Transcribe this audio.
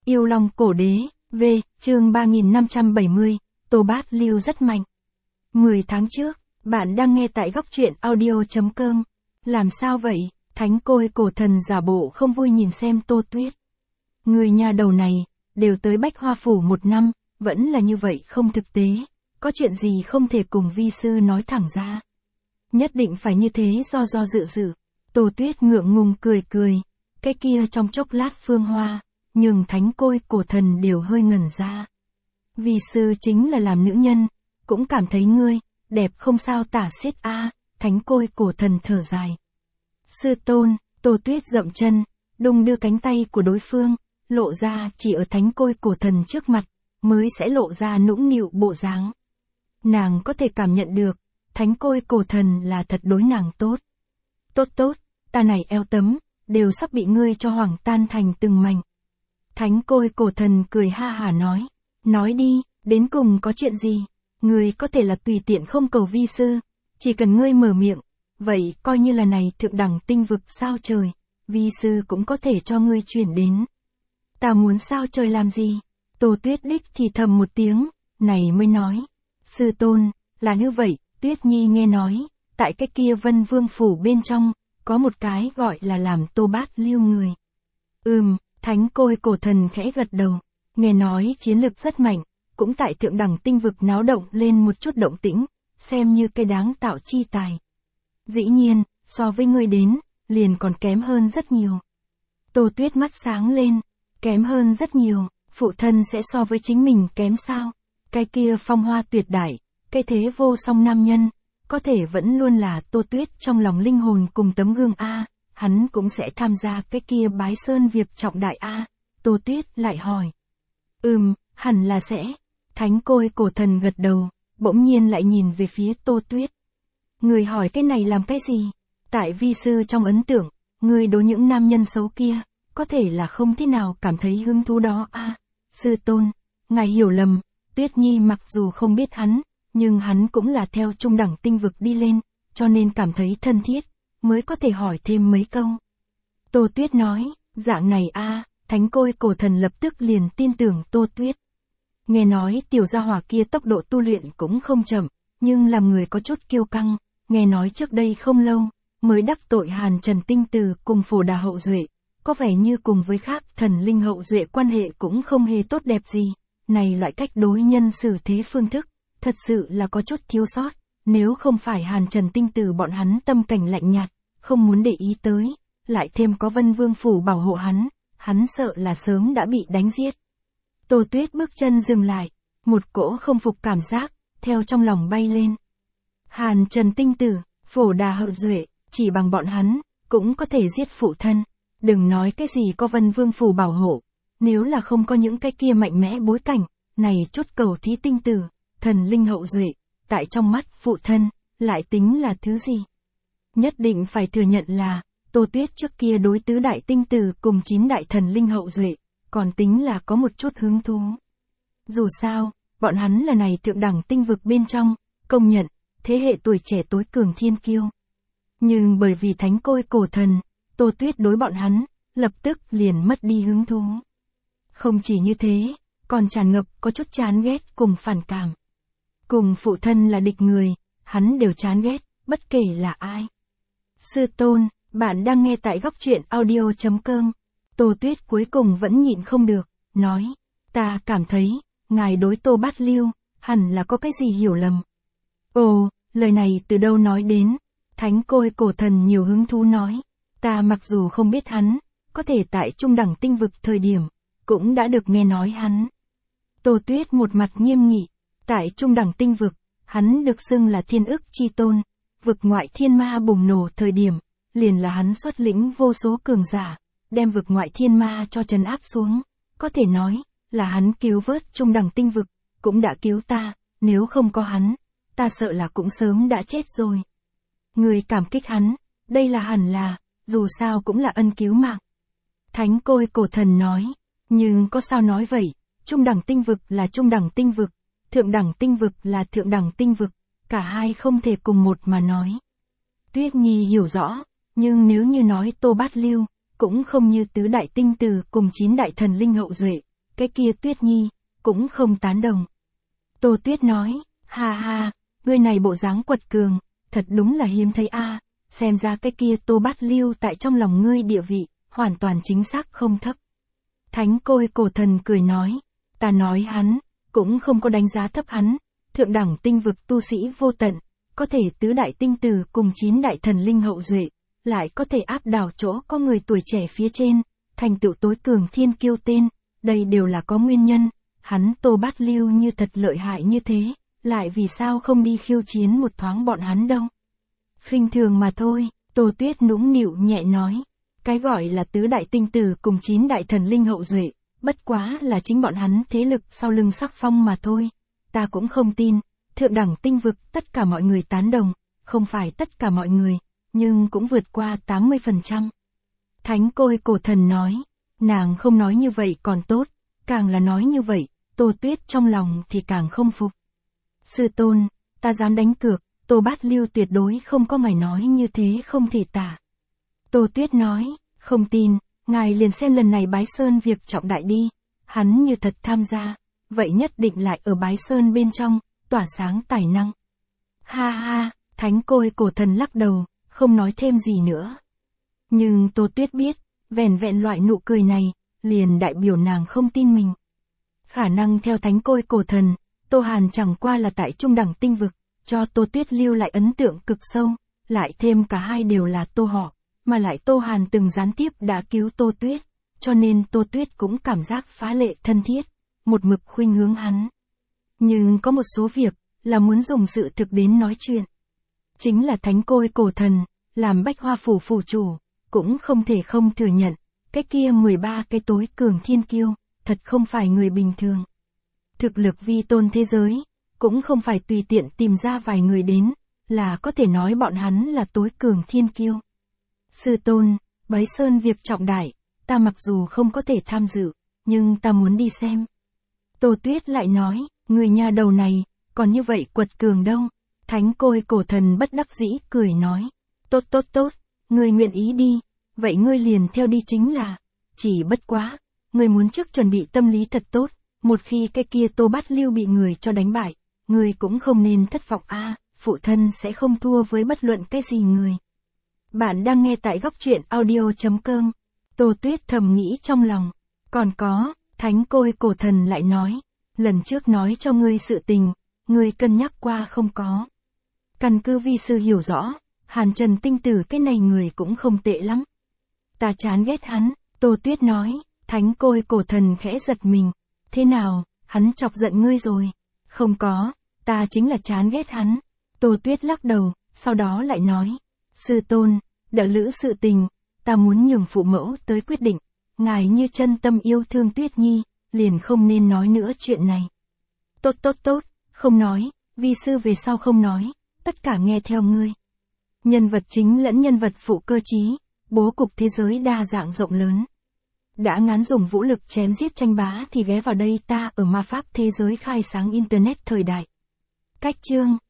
Yêu Long Cổ Đế, V, chương 3570, Tô Bát Lưu rất mạnh. 10 tháng trước, bạn đang nghe tại góc truyện audio.com. Làm sao vậy, Thánh Côi Cổ Thần giả bộ không vui nhìn xem Tô Tuyết. Người nhà đầu này, đều tới Bách Hoa Phủ 1 năm, vẫn là như vậy không thực tế, có chuyện gì không thể cùng vi sư nói thẳng ra. Nhất định phải như thế do dự. Tô Tuyết ngượng ngùng cười, cái kia trong chốc lát phương hoa, nhưng Thánh Côi Cổ Thần đều hơi ngẩn ra. Vi sư chính là làm nữ nhân, cũng cảm thấy ngươi, đẹp không sao tả xiết a. Thánh Côi Cổ Thần thở dài. Sư tôn, Tô Tuyết dậm chân, đung đưa cánh tay của đối phương, lộ ra chỉ ở Thánh Côi Cổ Thần trước mặt, mới sẽ lộ ra nũng nịu bộ dáng. Nàng có thể cảm nhận được, Thánh Côi Cổ Thần là thật đối nàng tốt. Tốt, ta này eo tấm, đều sắp bị ngươi cho hoảng tan thành từng mảnh. Thánh Côi Cổ Thần cười ha hả nói đi, đến cùng có chuyện gì, ngươi có thể là tùy tiện không cầu vi sư, chỉ cần ngươi mở miệng, vậy coi như là này thượng đẳng tinh vực sao trời, vi sư cũng có thể cho ngươi chuyển đến. Ta muốn sao trời làm gì? Tô Tuyết đích thì thầm một tiếng, này mới nói. Sư tôn, là như vậy, Tuyết Nhi nghe nói, tại cái kia Vân Vương Phủ bên trong, có một cái gọi là làm Tô Bát Lưu người. Thánh Côi Cổ Thần khẽ gật đầu, nghe nói chiến lực rất mạnh, cũng tại thượng đẳng tinh vực náo động lên một chút động tĩnh, xem như cái đáng tạo chi tài. Dĩ nhiên, so với ngươi đến, liền còn kém hơn rất nhiều. Tô Tuyết mắt sáng lên, kém hơn rất nhiều, phụ thân sẽ so với chính mình kém sao? Cái kia phong hoa tuyệt đại, cái thế vô song nam nhân, có thể vẫn luôn là Tô Tuyết trong lòng linh hồn cùng tấm gương A, hắn cũng sẽ tham gia cái kia bái sơn việc trọng đại A. Tô Tuyết lại hỏi. Hẳn là sẽ. Thánh Côi Cổ Thần gật đầu, bỗng nhiên lại nhìn về phía Tô Tuyết. Người hỏi cái này làm cái gì? Tại vi sư trong ấn tượng, người đối những nam nhân xấu kia, có thể là không thế nào cảm thấy hứng thú đó a. Sư tôn, ngài hiểu lầm, Tuyết Nhi mặc dù không biết hắn, nhưng hắn cũng là theo trung đẳng tinh vực đi lên, cho nên cảm thấy thân thiết, mới có thể hỏi thêm mấy câu. Tô Tuyết nói, dạng này a. Thánh Côi Cổ Thần lập tức liền tin tưởng Tô Tuyết. Nghe nói tiểu gia hỏa kia tốc độ tu luyện cũng không chậm, nhưng làm người có chút kiêu căng, nghe nói trước đây không lâu, mới đắc tội Hàn Trần Tinh Từ cùng Phổ Đà Hậu Duệ, có vẻ như cùng với khác thần linh hậu duệ quan hệ cũng không hề tốt đẹp gì, này loại cách đối nhân xử thế phương thức, thật sự là có chút thiếu sót, nếu không phải Hàn Trần Tinh Từ bọn hắn tâm cảnh lạnh nhạt, không muốn để ý tới, lại thêm có Vân Vương Phủ bảo hộ hắn sợ là sớm đã bị đánh giết. Tô Tuyết bước chân dừng lại, một cỗ không phục cảm giác, theo trong lòng bay lên. Hàn Trần Tinh Tử, Phổ Đà Hậu Duệ, chỉ bằng bọn hắn, cũng có thể giết phụ thân. Đừng nói cái gì có Vân Vương Phủ bảo hộ, nếu là không có những cái kia mạnh mẽ bối cảnh, này chút cầu thí tinh tử, thần linh hậu duệ, tại trong mắt phụ thân, lại tính là thứ gì? Nhất định phải thừa nhận là, Tô Tuyết trước kia đối tứ đại tinh tử cùng 9 đại thần linh hậu duệ, còn tính là có một chút hứng thú. Dù sao, bọn hắn là này thượng đẳng tinh vực bên trong, công nhận, thế hệ tuổi trẻ tối cường thiên kiêu. Nhưng bởi vì Thánh Côi Cổ Thần, Tô Tuyết đối bọn hắn, lập tức liền mất đi hứng thú. Không chỉ như thế, còn tràn ngập có chút chán ghét cùng phản cảm. Cùng phụ thân là địch người, hắn đều chán ghét, bất kể là ai. Sư tôn, bạn đang nghe tại góc truyện audio.com. Tô Tuyết cuối cùng vẫn nhịn không được, nói, ta cảm thấy, ngài đối Tô Bát Lưu, hẳn là có cái gì hiểu lầm. Ồ, lời này từ đâu nói đến? Thánh Côi Cổ Thần nhiều hứng thú nói, ta mặc dù không biết hắn, có thể tại trung đẳng tinh vực thời điểm, cũng đã được nghe nói hắn. Tô Tuyết một mặt nghiêm nghị, tại trung đẳng tinh vực, hắn được xưng là thiên ức chi tôn, vực ngoại thiên ma bùng nổ thời điểm, liền là hắn xuất lĩnh vô số cường giả, đem vực ngoại thiên ma cho trấn áp xuống, có thể nói, là hắn cứu vớt trung đẳng tinh vực, cũng đã cứu ta, nếu không có hắn, ta sợ là cũng sớm đã chết rồi. Người cảm kích hắn, đây là hẳn là, dù sao cũng là ân cứu mạng. Thánh Côi Cổ Thần nói, nhưng có sao nói vậy, trung đẳng tinh vực là trung đẳng tinh vực, thượng đẳng tinh vực là thượng đẳng tinh vực, cả hai không thể cùng một mà nói. Tuyết Nhi hiểu rõ, nhưng nếu như nói Tô Bát Lưu, cũng không như tứ đại tinh từ cùng 9 đại thần linh hậu duệ, cái kia Tuyết Nhi, cũng không tán đồng. Tô Tuyết nói, ha ha, ngươi này bộ dáng quật cường, thật đúng là hiếm thấy a. Xem ra cái kia Tô Bát Lưu tại trong lòng ngươi địa vị, hoàn toàn chính xác không thấp. Thánh Côi Cổ Thần cười nói, ta nói hắn, cũng không có đánh giá thấp hắn, thượng đẳng tinh vực tu sĩ vô tận, có thể tứ đại tinh tử cùng 9 đại thần linh hậu duệ, lại có thể áp đảo chỗ có người tuổi trẻ phía trên, thành tựu tối cường thiên kiêu tên, đây đều là có nguyên nhân, hắn Tô Bát Lưu như thật lợi hại như thế, lại vì sao không đi khiêu chiến một thoáng bọn hắn đâu. Khinh thường mà thôi, Tô Tuyết nũng nịu nhẹ nói, cái gọi là tứ đại tinh tử cùng 9 đại thần linh hậu duệ, bất quá là chính bọn hắn thế lực sau lưng sắc phong mà thôi, ta cũng không tin, thượng đẳng tinh vực tất cả mọi người tán đồng, không phải tất cả mọi người, nhưng cũng vượt qua 80%. Thánh Côi Cổ Thần nói, nàng không nói như vậy còn tốt, càng là nói như vậy, Tô Tuyết trong lòng thì càng không phục. Sư tôn, ta dám đánh cược, Tô Bát Lưu tuyệt đối không có mày nói như thế không thể tả. Tô Tuyết nói, không tin, ngài liền xem lần này Bái Sơn việc trọng đại đi, hắn như thật tham gia, vậy nhất định lại ở Bái Sơn bên trong, tỏa sáng tài năng. Ha ha, Thánh Côi Cổ Thần lắc đầu, không nói thêm gì nữa. Nhưng Tô Tuyết biết, vẻn vẹn loại nụ cười này, liền đại biểu nàng không tin mình. Khả năng theo Thánh Côi Cổ Thần, Tô Hàn chẳng qua là tại trung đẳng tinh vực, cho Tô Tuyết lưu lại ấn tượng cực sâu, lại thêm cả hai đều là Tô họ, mà lại Tô Hàn từng gián tiếp đã cứu Tô Tuyết, cho nên Tô Tuyết cũng cảm giác phá lệ thân thiết, một mực khuynh hướng hắn. Nhưng có một số việc, là muốn dùng sự thực đến nói chuyện. Chính là Thánh Côi Cổ Thần, làm Bách Hoa Phủ phủ chủ, cũng không thể không thừa nhận, cái kia 13 cái tối cường thiên kiêu, thật không phải người bình thường. Thực lực vi tôn thế giới, cũng không phải tùy tiện tìm ra vài người đến, là có thể nói bọn hắn là tối cường thiên kiêu. Sư tôn, Bái Sơn việc trọng đại, ta mặc dù không có thể tham dự, nhưng ta muốn đi xem. Tô Tuyết lại nói, người nhà đầu này, còn như vậy quật cường đâu. Thánh Côi Cổ Thần bất đắc dĩ cười nói, tốt tốt tốt, ngươi nguyện ý đi, vậy ngươi liền theo đi chính là, chỉ bất quá, ngươi muốn trước chuẩn bị tâm lý thật tốt, một khi cái kia Tô Bát Lưu bị người cho đánh bại, ngươi cũng không nên thất vọng a, phụ thân sẽ không thua với bất luận cái gì người. Bạn đang nghe tại góc truyện audio.com. Tô Tuyết thầm nghĩ trong lòng, còn có, Thánh Côi Cổ Thần lại nói, lần trước nói cho ngươi sự tình, ngươi cân nhắc qua không có. Căn cứ vi sư hiểu rõ, Hàn Trần Tinh Tử cái này người cũng không tệ lắm. Ta chán ghét hắn, Tô Tuyết nói, Thánh Côi Cổ Thần khẽ giật mình. Thế nào, hắn chọc giận ngươi rồi? Không có, ta chính là chán ghét hắn. Tô Tuyết lắc đầu, sau đó lại nói, sư tôn, đỡ lữ sự tình, ta muốn nhường phụ mẫu tới quyết định, ngài như chân tâm yêu thương Tuyết Nhi, liền không nên nói nữa chuyện này. Tốt tốt tốt, không nói, vi sư về sau không nói, tất cả nghe theo ngươi. Nhân vật chính lẫn nhân vật phụ cơ trí, bố cục thế giới đa dạng rộng lớn. Đã ngán dùng vũ lực chém giết tranh bá thì ghé vào đây ta ở ma pháp thế giới khai sáng internet thời đại. Cách chương